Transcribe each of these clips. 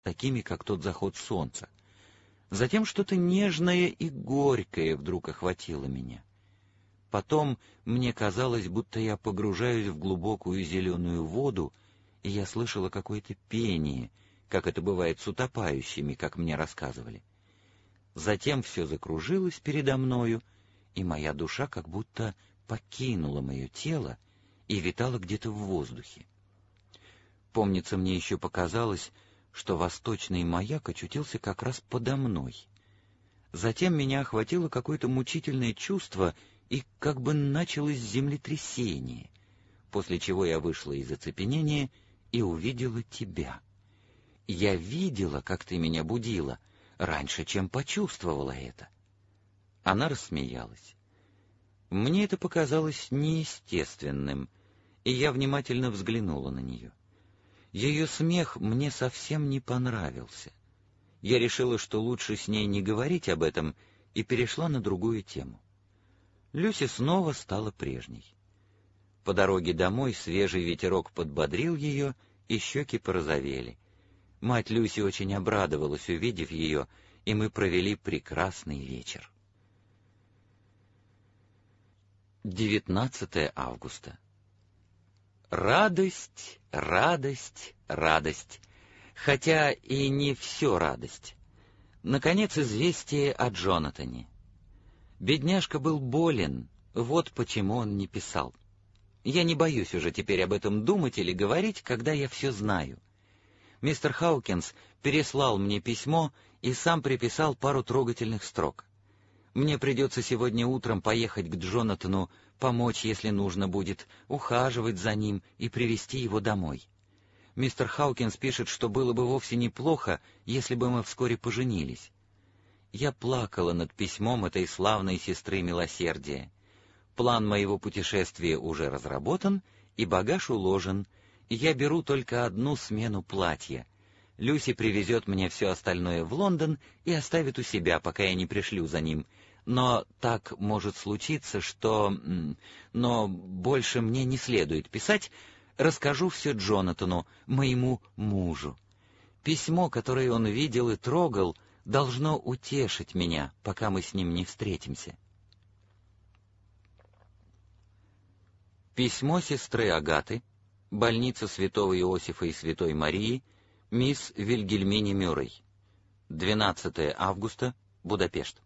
такими, как тот заход солнца. Затем что-то нежное и горькое вдруг охватило меня. Потом мне казалось, будто я погружаюсь в глубокую зеленую воду, и я слышала какое-то пение, как это бывает с утопающими, как мне рассказывали. Затем все закружилось передо мною, и моя душа как будто покинула мое тело и витала где-то в воздухе. Помнится, мне еще показалось, что восточный маяк очутился как раз подо мной. Затем меня охватило какое-то мучительное чувство, и как бы началось землетрясение, после чего я вышла из оцепенения и увидела тебя. Я видела, как ты меня будила, раньше, чем почувствовала это. Она рассмеялась. Мне это показалось неестественным, и я внимательно взглянула на нее. Ее смех мне совсем не понравился. Я решила, что лучше с ней не говорить об этом, и перешла на другую тему. Люси снова стала прежней. По дороге домой свежий ветерок подбодрил ее, и щеки порозовели. Мать Люси очень обрадовалась, увидев ее, и мы провели прекрасный вечер. 19 августа. Радость, радость, радость. Хотя и не все радость. Наконец, известие о Джонатане. Бедняжка был болен, вот почему он не писал. Я не боюсь уже теперь об этом думать или говорить, когда я все знаю. Мистер Хаукинс переслал мне письмо и сам приписал пару трогательных строк. Мне придется сегодня утром поехать к Джонатану, помочь, если нужно будет, ухаживать за ним и привезти его домой. Мистер Хаукинс пишет, что было бы вовсе неплохо, если бы мы вскоре поженились. Я плакала над письмом этой славной сестры милосердия. План моего путешествия уже разработан, и багаж уложен, и я беру только одну смену платья. Люси привезет мне все остальное в Лондон и оставит у себя, пока я не пришлю за ним. Но так может случиться, что... Но больше мне не следует писать. Расскажу все Джонатану, моему мужу. Письмо, которое он видел и трогал, должно утешить меня, пока мы с ним не встретимся. Письмо сестры Агаты, больница святого Иосифа и святой Марии, мисс Вильгельмине Мюррей. 12 августа, Будапешт.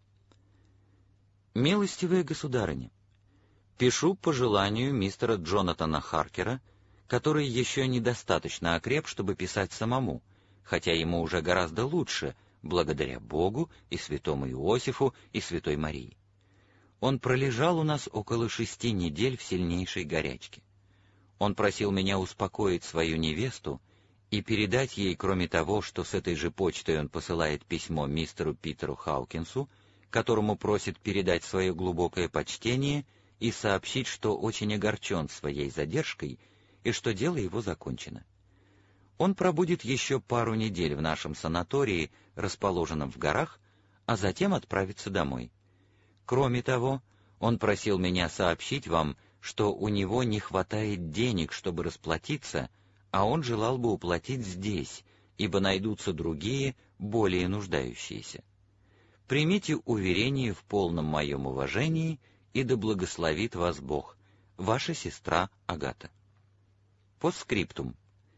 Милостивая государыня, пишу по желанию мистера Джонатана Харкера, который еще недостаточно окреп, чтобы писать самому, хотя ему уже гораздо лучше, благодаря Богу и святому Иосифу и святой Марии. Он пролежал у нас около 6 недель в сильнейшей горячке. Он просил меня успокоить свою невесту и передать ей, кроме того, что с этой же почтой он посылает письмо мистеру Питеру Хаукинсу, которому просит передать свое глубокое почтение и сообщить, что очень огорчен своей задержкой и что дело его закончено. Он пробудет еще пару недель в нашем санатории, расположенном в горах, а затем отправится домой. Кроме того, он просил меня сообщить вам, что у него не хватает денег, чтобы расплатиться, а он желал бы уплатить здесь, ибо найдутся другие, более нуждающиеся. Примите уверение в полном моем уважении, и да благословит вас Бог. Ваша сестра Агата. Постскриптум.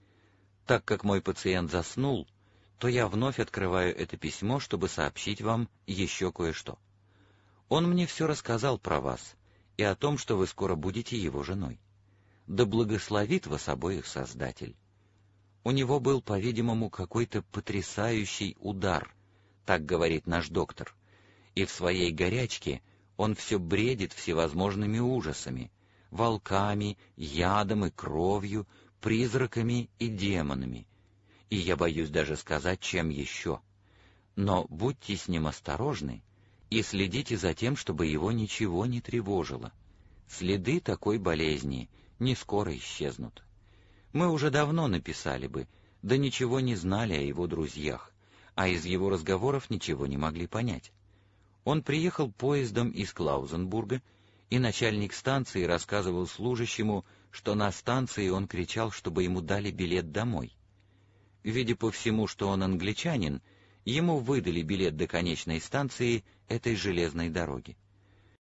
Так как мой пациент заснул, то я вновь открываю это письмо, чтобы сообщить вам еще кое-что. Он мне все рассказал про вас и о том, что вы скоро будете его женой. Да благословит вас обоих Создатель. У него был, по-видимому, какой-то потрясающий удар, так говорит наш доктор, и в своей горячке он все бредит всевозможными ужасами, волками, ядом и кровью, призраками и демонами, и я боюсь даже сказать, чем еще. Но будьте с ним осторожны и следите за тем, чтобы его ничего не тревожило. Следы такой болезни не скоро исчезнут. Мы уже давно написали бы, да ничего не знали о его друзьях, а из его разговоров ничего не могли понять. Он приехал поездом из Клаузенбурга, и начальник станции рассказывал служащему, что на станции он кричал, чтобы ему дали билет домой. Видя по всему, что он англичанин, ему выдали билет до конечной станции этой железной дороги.